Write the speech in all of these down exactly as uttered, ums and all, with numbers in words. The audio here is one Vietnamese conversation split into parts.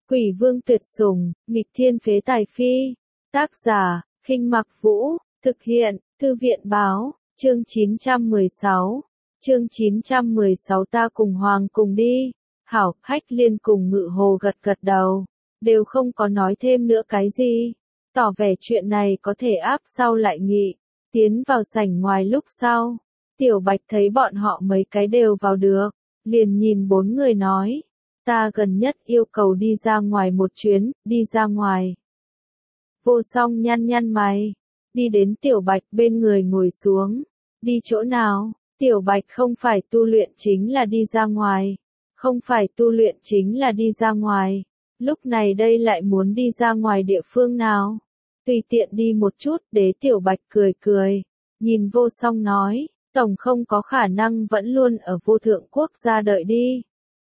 Quỷ vương tuyệt sủng, nghịch thiên phế tài phi. Tác giả, Khinh Mặc Vũ, thực hiện, Thư viện báo, chương chín trăm mười sáu. Chương chín trăm mười sáu ta cùng Hoàng cùng đi. Hảo, Hách Liên cùng Ngự Hồ gật gật đầu, đều không có nói thêm nữa cái gì, tỏ vẻ chuyện này có thể áp sau lại nghị. Tiến vào sảnh ngoài lúc sau, Tiểu Bạch thấy bọn họ mấy cái đều vào được, liền nhìn bốn người nói, ta gần nhất yêu cầu đi ra ngoài một chuyến, đi ra ngoài. Vô Song nhăn nhăn mày, đi đến Tiểu Bạch bên người ngồi xuống, đi chỗ nào? Tiểu Bạch không phải tu luyện chính là đi ra ngoài, không phải tu luyện chính là đi ra ngoài, lúc này đây lại muốn đi ra ngoài địa phương nào? Tùy tiện đi một chút. Đế Tiểu Bạch cười cười, nhìn Vô Song nói, tổng không có khả năng vẫn luôn ở Vô Thượng Quốc gia đợi đi.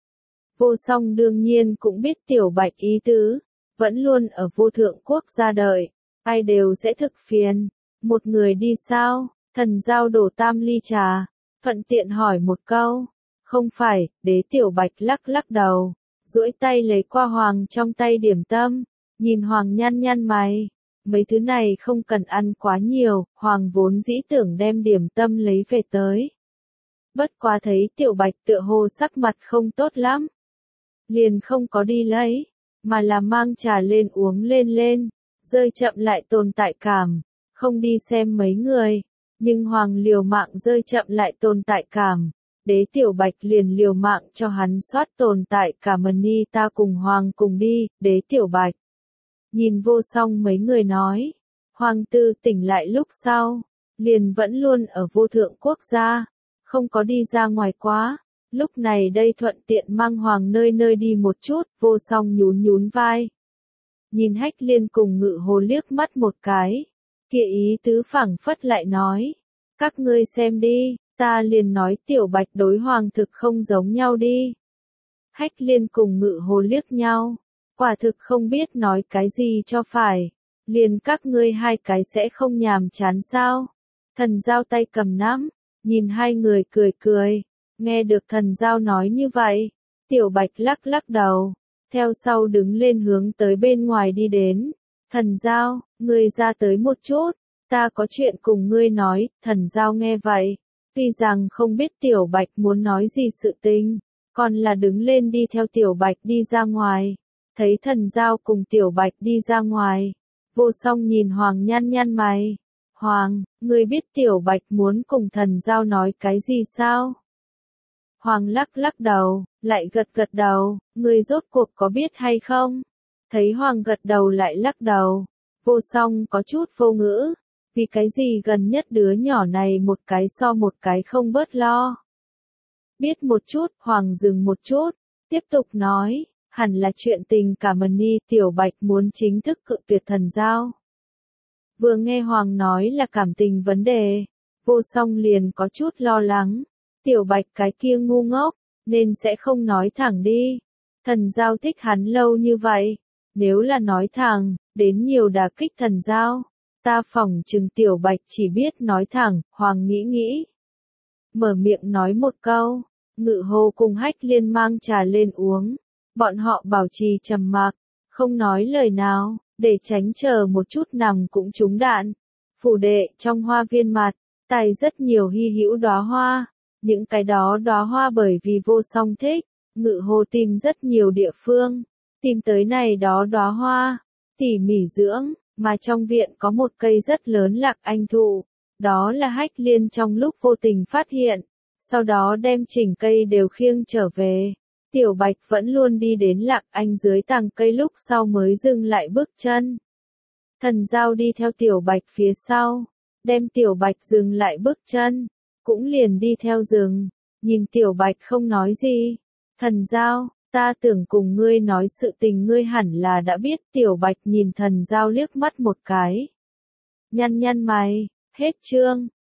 Vô Song đương nhiên cũng biết Tiểu Bạch ý tứ, vẫn luôn ở Vô Thượng Quốc gia đợi, ai đều sẽ thực phiền. Một người đi sao? Thần Giao đổ tam ly trà, thuận tiện hỏi một câu. Không phải. Đế Tiểu Bạch lắc lắc đầu, duỗi tay lấy qua Hoàng trong tay điểm tâm, nhìn Hoàng nhăn nhăn mày. Mấy thứ này không cần ăn quá nhiều, Hoàng vốn dĩ tưởng đem điểm tâm lấy về tới. Bất quá thấy Tiểu Bạch tựa hồ sắc mặt không tốt lắm, liền không có đi lấy, mà là mang trà lên uống lên lên, rơi chậm lại tồn tại cảm, không đi xem mấy người. Nhưng Hoàng liều mạng rơi chậm lại tồn tại cảm, Đế Tiểu Bạch liền liều mạng cho hắn soát tồn tại cảm. Ni ta cùng Hoàng cùng đi. Đế Tiểu Bạch nhìn Vô Song mấy người nói, Hoàng tử tỉnh lại lúc sau, liền vẫn luôn ở Vô Thượng Quốc gia, không có đi ra ngoài quá, lúc này đây thuận tiện mang Hoàng nơi nơi đi một chút. Vô Song nhún nhún vai, nhìn Hách Liên cùng Ngự Hồ liếc mắt một cái, kia ý tứ phảng phất lại nói, các ngươi xem đi, ta liền nói Tiểu Bạch đối Hoàng thực không giống nhau đi. Hách Liên cùng Ngự Hồ liếc nhau, quả thực không biết nói cái gì cho phải, liền các ngươi hai cái sẽ không nhàm chán sao? Thần Giao tay cầm nắm, nhìn hai người cười cười, nghe được Thần Giao nói như vậy, Tiểu Bạch lắc lắc đầu, theo sau đứng lên hướng tới bên ngoài đi đến. Thần Giao, ngươi ra tới một chút, ta có chuyện cùng ngươi nói. Thần Giao nghe vậy, tuy rằng không biết Tiểu Bạch muốn nói gì sự tình, còn là đứng lên đi theo Tiểu Bạch đi ra ngoài. Thấy Thần Giao cùng Tiểu Bạch đi ra ngoài, Vô Song nhìn Hoàng nhăn nhăn mày. Hoàng, ngươi biết Tiểu Bạch muốn cùng Thần Giao nói cái gì sao? Hoàng lắc lắc đầu, lại gật gật đầu, ngươi rốt cuộc có biết hay không? Thấy Hoàng gật đầu lại lắc đầu, Vô Song có chút vô ngữ, vì cái gì gần nhất đứa nhỏ này một cái so một cái không bớt lo. Biết một chút. Hoàng dừng một chút, tiếp tục nói, hẳn là chuyện tình cảm. Ni Tiểu Bạch muốn chính thức cự tuyệt Thần Giao. Vừa nghe Hoàng nói là cảm tình vấn đề, Vô Song liền có chút lo lắng, Tiểu Bạch cái kia ngu ngốc, nên sẽ không nói thẳng đi. Thần Giao thích hắn lâu như vậy, nếu là nói thẳng, đến nhiều đả kích Thần Giao, ta phỏng chừng Tiểu Bạch chỉ biết nói thẳng. Hoàng nghĩ nghĩ, mở miệng nói một câu. Ngự Hồ cùng Hách Liên mang trà lên uống, bọn họ bảo trì trầm mặc, không nói lời nào, để tránh chờ một chút nằm cũng trúng đạn. Phủ đệ trong hoa viên mặt, tài rất nhiều hy hữu đóa hoa, những cái đó đóa hoa bởi vì Vô Song thích, Ngự Hồ tìm rất nhiều địa phương, tìm tới này đó đóa hoa, tỉ mỉ dưỡng, mà trong viện có một cây rất lớn Lạc Anh thụ, đó là Hách Liên trong lúc vô tình phát hiện, sau đó đem chỉnh cây đều khiêng trở về. Tiểu Bạch vẫn luôn đi đến Lạc Anh dưới tàng cây lúc sau mới dừng lại bước chân. Thần Giao đi theo Tiểu Bạch phía sau, đem Tiểu Bạch dừng lại bước chân, cũng liền đi theo rừng, nhìn Tiểu Bạch không nói gì. Thần Giao, ta tưởng cùng ngươi nói sự tình ngươi hẳn là đã biết. Tiểu Bạch nhìn Thần Giao liếc mắt một cái, nhăn nhăn mày. Hết chương.